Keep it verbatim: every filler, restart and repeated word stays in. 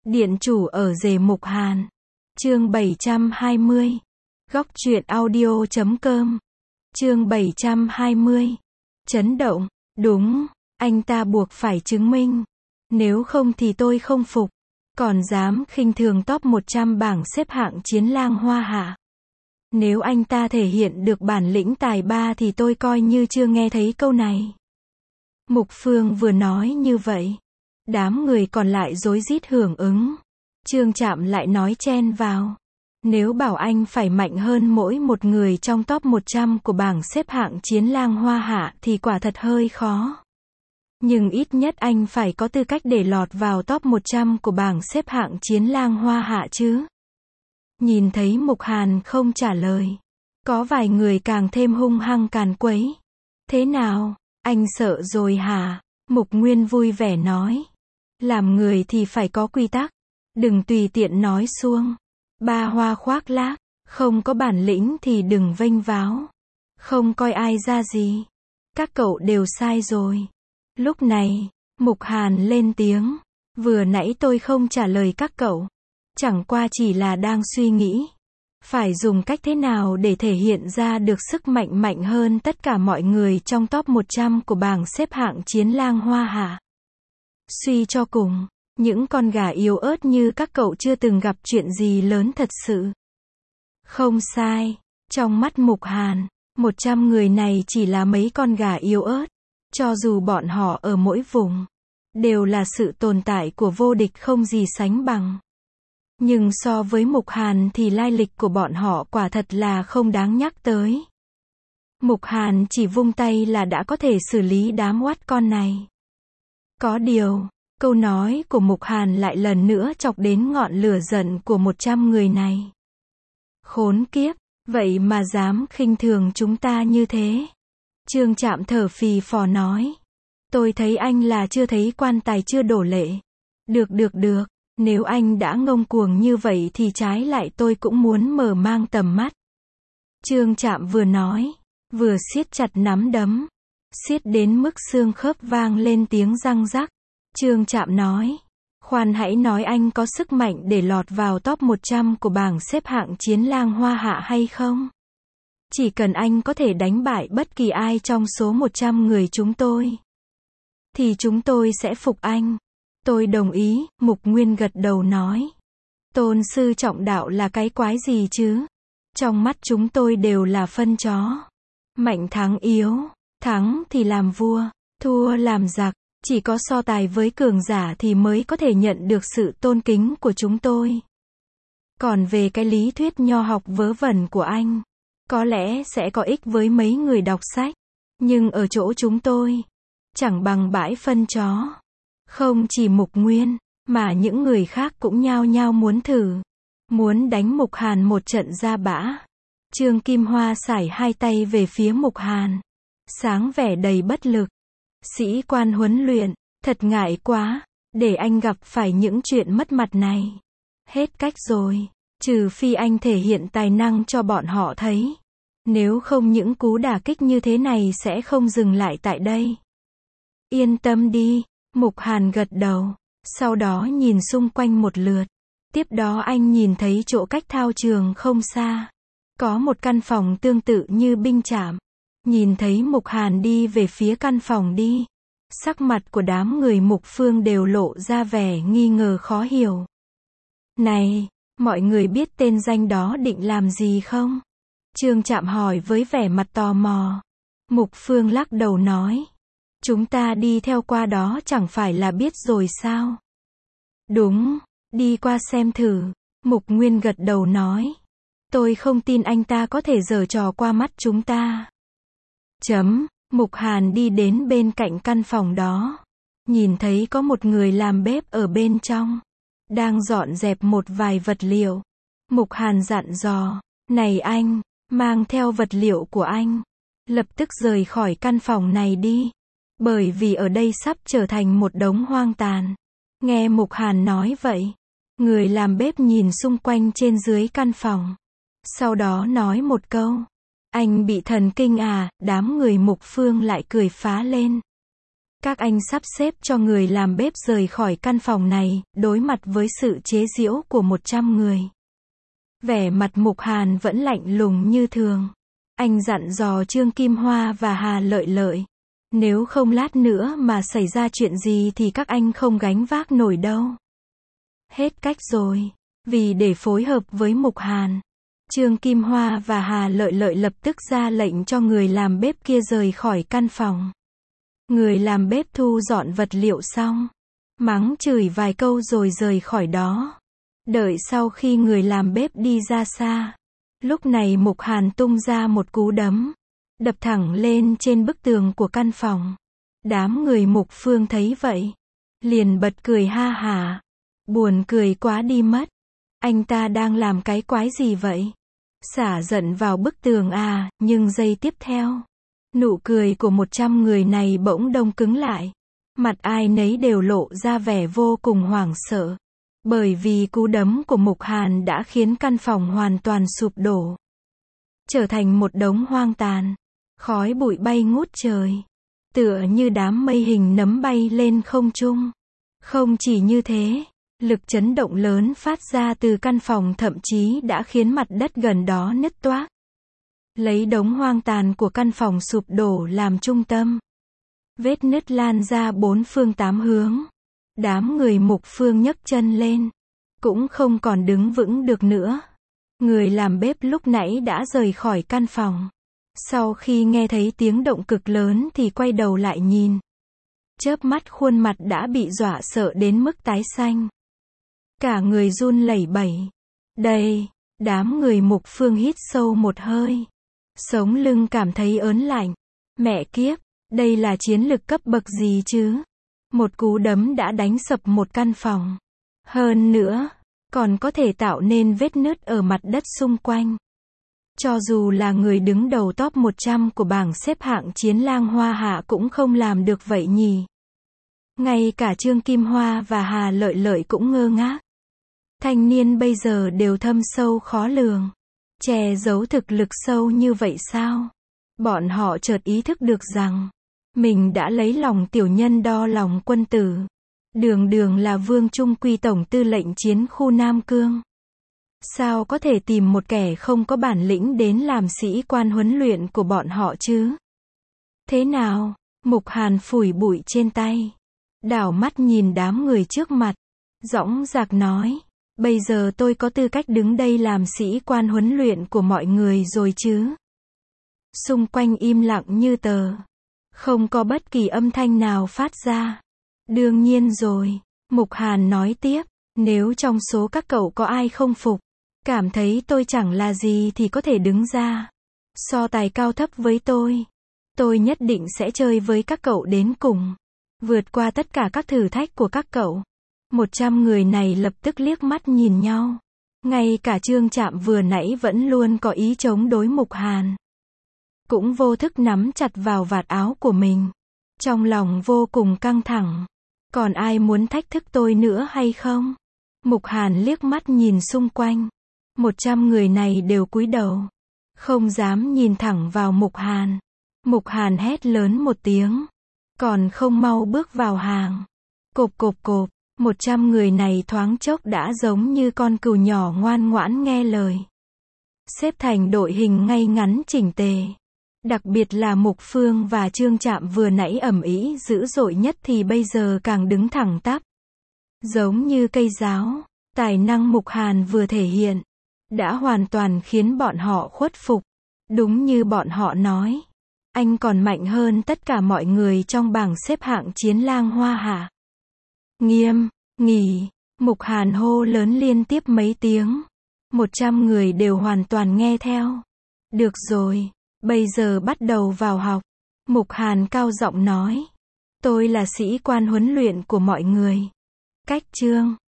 Điện chủ ở rể Mục Hàn. Chương bảy trăm hai mươi. Góc truyện audio chấm com. Chương bảy trăm hai mươi. Chấn động. Đúng, anh ta buộc phải chứng minh. Nếu không thì tôi không phục. Còn dám khinh thường top một trăm bảng xếp hạng chiến lang Hoa Hạ. Nếu anh ta thể hiện được bản lĩnh tài ba thì tôi coi như chưa nghe thấy câu này. Mục Phương vừa nói như vậy. Đám người còn lại rối rít hưởng ứng. Trương Trạm lại nói chen vào. Nếu bảo anh phải mạnh hơn mỗi một người trong top một trăm của bảng xếp hạng chiến lang Hoa Hạ thì quả thật hơi khó. Nhưng ít nhất anh phải có tư cách để lọt vào top một trăm của bảng xếp hạng chiến lang Hoa Hạ chứ. Nhìn thấy Mục Hàn không trả lời. Có vài người càng thêm hung hăng càn quấy. Thế nào, anh sợ rồi hả? Mục Nguyên vui vẻ nói. Làm người thì phải có quy tắc. Đừng tùy tiện nói suông. Ba hoa khoác lác. Không có bản lĩnh thì đừng vênh váo. Không coi ai ra gì. Các cậu đều sai rồi. Lúc này, Mục Hàn lên tiếng. Vừa nãy tôi không trả lời các cậu. Chẳng qua chỉ là đang suy nghĩ. Phải dùng cách thế nào để thể hiện ra được sức mạnh mạnh hơn tất cả mọi người trong top một trăm của bảng xếp hạng chiến lang Hoa Hạ. Suy cho cùng, những con gà yếu ớt như các cậu chưa từng gặp chuyện gì lớn thật sự. Không sai, trong mắt Mục Hàn, một trăm người này chỉ là mấy con gà yếu ớt. Cho dù bọn họ ở mỗi vùng, đều là sự tồn tại của vô địch không gì sánh bằng. Nhưng so với Mục Hàn thì lai lịch của bọn họ quả thật là không đáng nhắc tới. Mục Hàn chỉ vung tay là đã có thể xử lý đám oát con này. Có điều, câu nói của Mục Hàn lại lần nữa chọc đến ngọn lửa giận của một trăm người này. Khốn kiếp, vậy mà dám khinh thường chúng ta như thế. Trương Trạm thở phì phò nói. Tôi thấy anh là chưa thấy quan tài chưa đổ lệ. Được được được, nếu anh đã ngông cuồng như vậy thì trái lại tôi cũng muốn mở mang tầm mắt. Trương Trạm vừa nói, vừa siết chặt nắm đấm. Siết đến mức xương khớp vang lên tiếng răng rắc. Trương Trạm nói. Khoan hãy nói anh có sức mạnh để lọt vào top một trăm của bảng xếp hạng chiến lang Hoa Hạ hay không? Chỉ cần anh có thể đánh bại bất kỳ ai trong số một trăm người chúng tôi, thì chúng tôi sẽ phục anh. Tôi đồng ý, Mục Nguyên gật đầu nói. Tôn sư trọng đạo là cái quái gì chứ? Trong mắt chúng tôi đều là phân chó. Mạnh thắng yếu, thắng thì làm vua, thua làm giặc. Chỉ có so tài với cường giả thì mới có thể nhận được sự tôn kính của chúng tôi. Còn về cái lý thuyết nho học vớ vẩn của anh, có lẽ sẽ có ích với mấy người đọc sách. Nhưng ở chỗ chúng tôi, chẳng bằng bãi phân chó. Không chỉ Mục Nguyên, mà những người khác cũng nhao nhao muốn thử. Muốn đánh Mục Hàn một trận ra bã. Trương Kim Hoa sải hai tay về phía Mục Hàn. Sáng vẻ đầy bất lực. Sĩ quan huấn luyện, thật ngại quá. Để anh gặp phải những chuyện mất mặt này. Hết cách rồi. Trừ phi anh thể hiện tài năng cho bọn họ thấy. Nếu không những cú đả kích như thế này sẽ không dừng lại tại đây. Yên tâm đi. Mục Hàn gật đầu. Sau đó nhìn xung quanh một lượt. Tiếp đó anh nhìn thấy chỗ cách thao trường không xa. Có một căn phòng tương tự như binh trạm. Nhìn thấy Mục Hàn đi về phía căn phòng đi. Sắc mặt của đám người Mục Phương đều lộ ra vẻ nghi ngờ khó hiểu. Này, mọi người biết tên danh đó định làm gì không? Trương Trạm hỏi với vẻ mặt tò mò. Mục Phương lắc đầu nói. Chúng ta đi theo qua đó chẳng phải là biết rồi sao? Đúng, đi qua xem thử. Mục Nguyên gật đầu nói. Tôi không tin anh ta có thể giở trò qua mắt chúng ta. Chấm, Mục Hàn đi đến bên cạnh căn phòng đó. Nhìn thấy có một người làm bếp ở bên trong. Đang dọn dẹp một vài vật liệu. Mục Hàn dặn dò. Này anh, mang theo vật liệu của anh. Lập tức rời khỏi căn phòng này đi. Bởi vì ở đây sắp trở thành một đống hoang tàn. Nghe Mục Hàn nói vậy. Người làm bếp nhìn xung quanh trên dưới căn phòng. Sau đó nói một câu. Anh bị thần kinh à, đám người Mục Phương lại cười phá lên. Các anh sắp xếp cho người làm bếp rời khỏi căn phòng này, đối mặt với sự chế giễu của một trăm người. Vẻ mặt Mục Hàn vẫn lạnh lùng như thường. Anh dặn dò Trương Kim Hoa và Hà Lợi Lợi. Nếu không lát nữa mà xảy ra chuyện gì thì các anh không gánh vác nổi đâu. Hết cách rồi. Vì để phối hợp với Mục Hàn, Trương Kim Hoa và Hà Lợi Lợi lập tức ra lệnh cho người làm bếp kia rời khỏi căn phòng. Người làm bếp thu dọn vật liệu xong, mắng chửi vài câu rồi rời khỏi đó. Đợi sau khi người làm bếp đi ra xa, lúc này Mục Hàn tung ra một cú đấm, đập thẳng lên trên bức tường của căn phòng. Đám người Mục Phương thấy vậy, liền bật cười ha hả. Buồn cười quá đi mất. Anh ta đang làm cái quái gì vậy? Xả giận vào bức tường à, nhưng giây tiếp theo, nụ cười của một trăm người này bỗng đông cứng lại. Mặt ai nấy đều lộ ra vẻ vô cùng hoảng sợ. Bởi vì cú đấm của Mục Hàn đã khiến căn phòng hoàn toàn sụp đổ, trở thành một đống hoang tàn. Khói bụi bay ngút trời, tựa như đám mây hình nấm bay lên không trung. Không chỉ như thế, lực chấn động lớn phát ra từ căn phòng thậm chí đã khiến mặt đất gần đó nứt toác. Lấy đống hoang tàn của căn phòng sụp đổ làm trung tâm, vết nứt lan ra bốn phương tám hướng. Đám người Mục Phương nhấc chân lên, cũng không còn đứng vững được nữa. Người làm bếp lúc nãy đã rời khỏi căn phòng. Sau khi nghe thấy tiếng động cực lớn thì quay đầu lại nhìn. Chớp mắt khuôn mặt đã bị dọa sợ đến mức tái xanh. Cả người run lẩy bẩy. Đây, đám người Mục Phương hít sâu một hơi. Sống lưng cảm thấy ớn lạnh. Mẹ kiếp, đây là chiến lực cấp bậc gì chứ? Một cú đấm đã đánh sập một căn phòng. Hơn nữa, còn có thể tạo nên vết nứt ở mặt đất xung quanh. Cho dù là người đứng đầu top một trăm của bảng xếp hạng Chiến Lang Hoa Hạ cũng không làm được vậy nhỉ. Ngay cả Trương Kim Hoa và Hà Lợi Lợi cũng ngơ ngác. Thanh niên bây giờ đều thâm sâu khó lường. Che giấu thực lực sâu như vậy sao? Bọn họ chợt ý thức được rằng, mình đã lấy lòng tiểu nhân đo lòng quân tử. Đường đường là Vương Trung Quy tổng tư lệnh chiến khu Nam Cương. Sao có thể tìm một kẻ không có bản lĩnh đến làm sĩ quan huấn luyện của bọn họ chứ? Thế nào? Mục Hàn phủi bụi trên tay, đảo mắt nhìn đám người trước mặt, dõng dạc nói, bây giờ tôi có tư cách đứng đây làm sĩ quan huấn luyện của mọi người rồi chứ? Xung quanh im lặng như tờ, không có bất kỳ âm thanh nào phát ra. Đương nhiên rồi, Mục Hàn nói tiếp, nếu trong số các cậu có ai không phục, cảm thấy tôi chẳng là gì thì có thể đứng ra, so tài cao thấp với tôi. Tôi nhất định sẽ chơi với các cậu đến cùng, vượt qua tất cả các thử thách của các cậu. Một trăm người này lập tức liếc mắt nhìn nhau. Ngay cả Trương Trạm vừa nãy vẫn luôn có ý chống đối Mục Hàn, cũng vô thức nắm chặt vào vạt áo của mình. Trong lòng vô cùng căng thẳng. Còn ai muốn thách thức tôi nữa hay không? Mục Hàn liếc mắt nhìn xung quanh. Một trăm người này đều cúi đầu, không dám nhìn thẳng vào Mục Hàn. Mục Hàn hét lớn một tiếng, còn không mau bước vào hàng. Cộp cộp cộp, một trăm người này thoáng chốc đã giống như con cừu nhỏ ngoan ngoãn nghe lời. Xếp thành đội hình ngay ngắn chỉnh tề. Đặc biệt là Mục Phương và Trương Trạm vừa nãy ầm ĩ dữ dội nhất thì bây giờ càng đứng thẳng tắp, giống như cây giáo. Tài năng Mục Hàn vừa thể hiện, đã hoàn toàn khiến bọn họ khuất phục. Đúng như bọn họ nói, anh còn mạnh hơn tất cả mọi người trong bảng xếp hạng Chiến Lang Hoa Hạ. Nghiêm, nghỉ, Mục Hàn hô lớn liên tiếp mấy tiếng. Một trăm người đều hoàn toàn nghe theo. Được rồi, bây giờ bắt đầu vào học. Mục Hàn cao giọng nói, tôi là sĩ quan huấn luyện của mọi người. Cách chương